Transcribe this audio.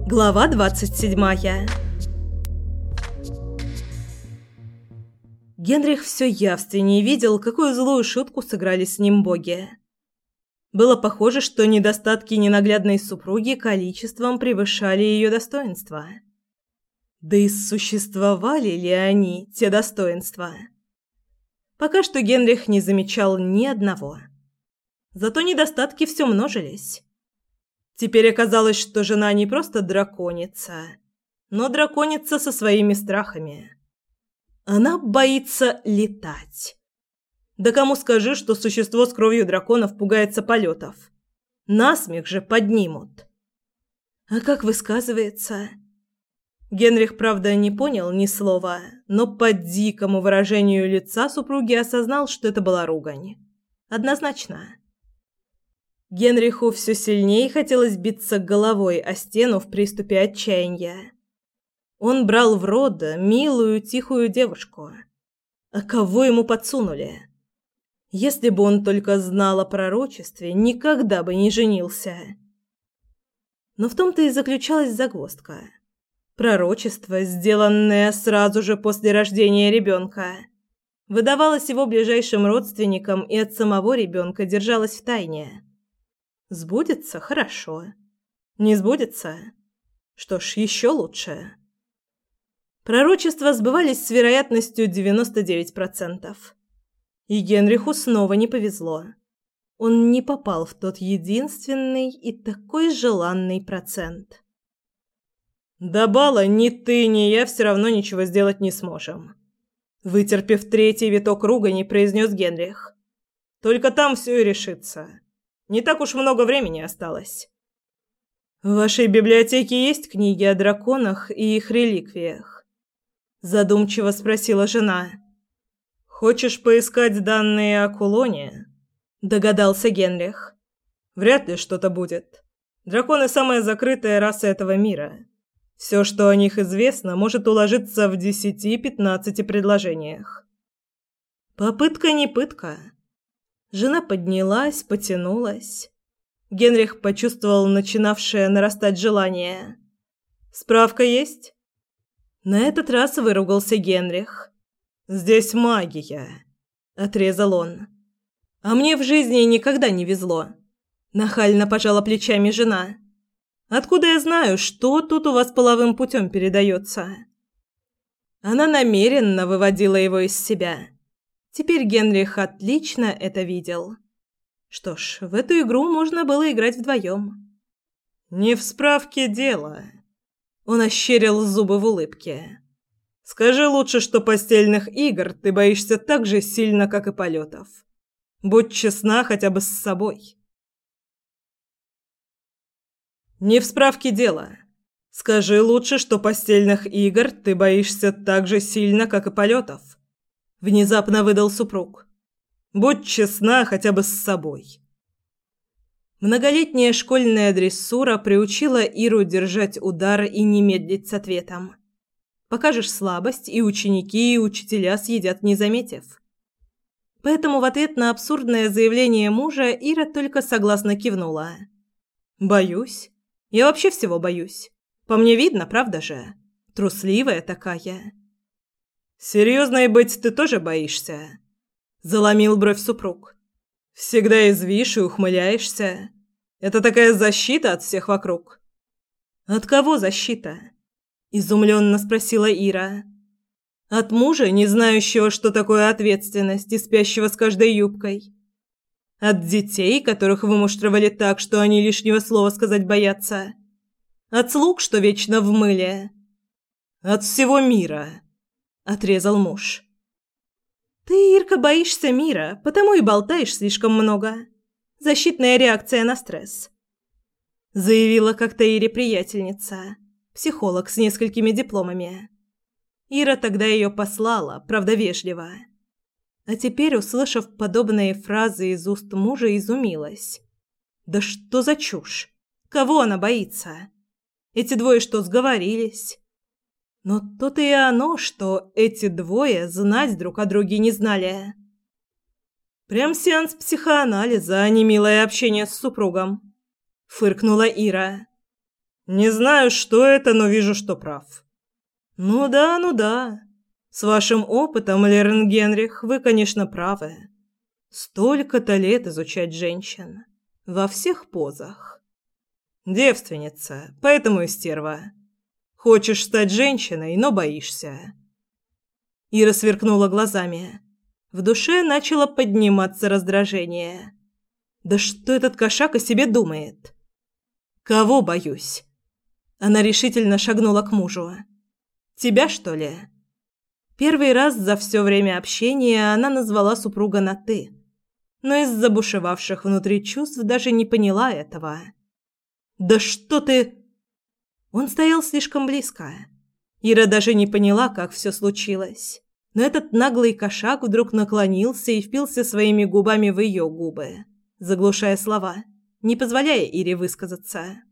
Глава 27. Генрих все явственнее видел, какую злую шутку сыграли с ним боги. Было похоже, что недостатки ненаглядной супруги количеством превышали ее достоинства. Да и существовали ли они, те достоинства? Пока что Генрих не замечал ни одного. Зато недостатки все множились. Теперь оказалось, что жена не просто драконица, но драконица со своими страхами. Она боится летать. Да кому скажи, что существо с кровью драконов пугается полетов? Насмех же поднимут. А как высказывается? Генрих, правда, не понял ни слова, но по дикому выражению лица супруги осознал, что это была ругань. Однозначно. Генриху все сильнее хотелось биться головой о стену в приступе отчаяния. Он брал в рот милую, тихую девушку. А кого ему подсунули? Если бы он только знал о пророчестве, никогда бы не женился. Но в том-то и заключалась загвоздка. Пророчество, сделанное сразу же после рождения ребенка, выдавалось его ближайшим родственникам и от самого ребенка держалось в тайне. Сбудется – хорошо. Не сбудется – что ж, еще лучше. Пророчества сбывались с вероятностью 99%. И Генриху снова не повезло. Он не попал в тот единственный и такой желанный процент. «До бала ни ты, ни я все равно ничего сделать не сможем», вытерпев третий виток ругани, произнес Генрих. «Только там все и решится. Не так уж много времени осталось». «В вашей библиотеке есть книги о драконах и их реликвиях?» Задумчиво спросила жена. «Хочешь поискать данные о кулоне?» Догадался Генрих. «Вряд ли что-то будет. Драконы – самая закрытая раса этого мира. Все, что о них известно, может уложиться в 10-15 предложениях». «Попытка не пытка». Жена поднялась, потянулась. Генрих почувствовал начинавшее нарастать желание. «Справка есть?» На этот раз выругался Генрих. «Здесь магия», — отрезал он. «А мне в жизни никогда не везло», — нахально пожала плечами жена. «Откуда я знаю, что тут у вас половым путем передается?» Она намеренно выводила его из себя. Теперь Генрих отлично это видел. Что ж, в эту игру можно было играть вдвоем. «Не в справке дело». Он ощерил зубы в улыбке. «Скажи лучше, что постельных игр ты боишься так же сильно, как и полетов. Будь честна хотя бы с собой». «Не в справке дело. Скажи лучше, что постельных игр ты боишься так же сильно, как и полетов». Внезапно выдал супруг. «Будь честна хотя бы с собой». Многолетняя школьная дрессура приучила Иру держать удар и не медлить с ответом. Покажешь слабость, и ученики, и учителя съедят, не заметив. Поэтому в ответ на абсурдное заявление мужа Ира только согласно кивнула. «Боюсь. Я вообще всего боюсь. По мне видно, правда же? Трусливая такая». «Серьезной быть ты тоже боишься?» Заломил бровь супруг. «Всегда извишь и ухмыляешься. Это такая защита от всех вокруг». «От кого защита?» Изумленно спросила Ира. «От мужа, не знающего, что такое ответственность, и спящего с каждой юбкой? От детей, которых вымуштровали так, что они лишнего слова сказать боятся? От слуг, что вечно в мыле? От всего мира», — отрезал муж. «Ты, Ирка, боишься мира, потому и болтаешь слишком много. Защитная реакция на стресс», — заявила как-то Ире приятельница, психолог с несколькими дипломами. Ира тогда ее послала, правда вежливо. А теперь, услышав подобные фразы из уст мужа, изумилась. Да что за чушь? Кого она боится? Эти двое что, сговорились? Но то-то и оно, что эти двое знать друг о друге не знали. Прям сеанс психоанализа, а не милое общение с супругом. Фыркнула Ира. Не знаю, что это, но вижу, что прав. Ну да, ну да. С вашим опытом, Лерн Генрих, вы, конечно, правы. Столько-то лет изучать женщин. Во всех позах. Девственница, поэтому и стерва. Хочешь стать женщиной, но боишься. Ира сверкнула глазами. В душе начало подниматься раздражение. Да что этот кошак о себе думает? Кого боюсь? Она решительно шагнула к мужу. Тебя, что ли? Первый раз за все время общения она назвала супруга на «ты», но из-за бушевавших внутри чувств даже не поняла этого. «Да что ты...» Он стоял слишком близко. Ира даже не поняла, как все случилось. Но этот наглый кошак вдруг наклонился и впился своими губами в ее губы, заглушая слова, не позволяя Ире высказаться.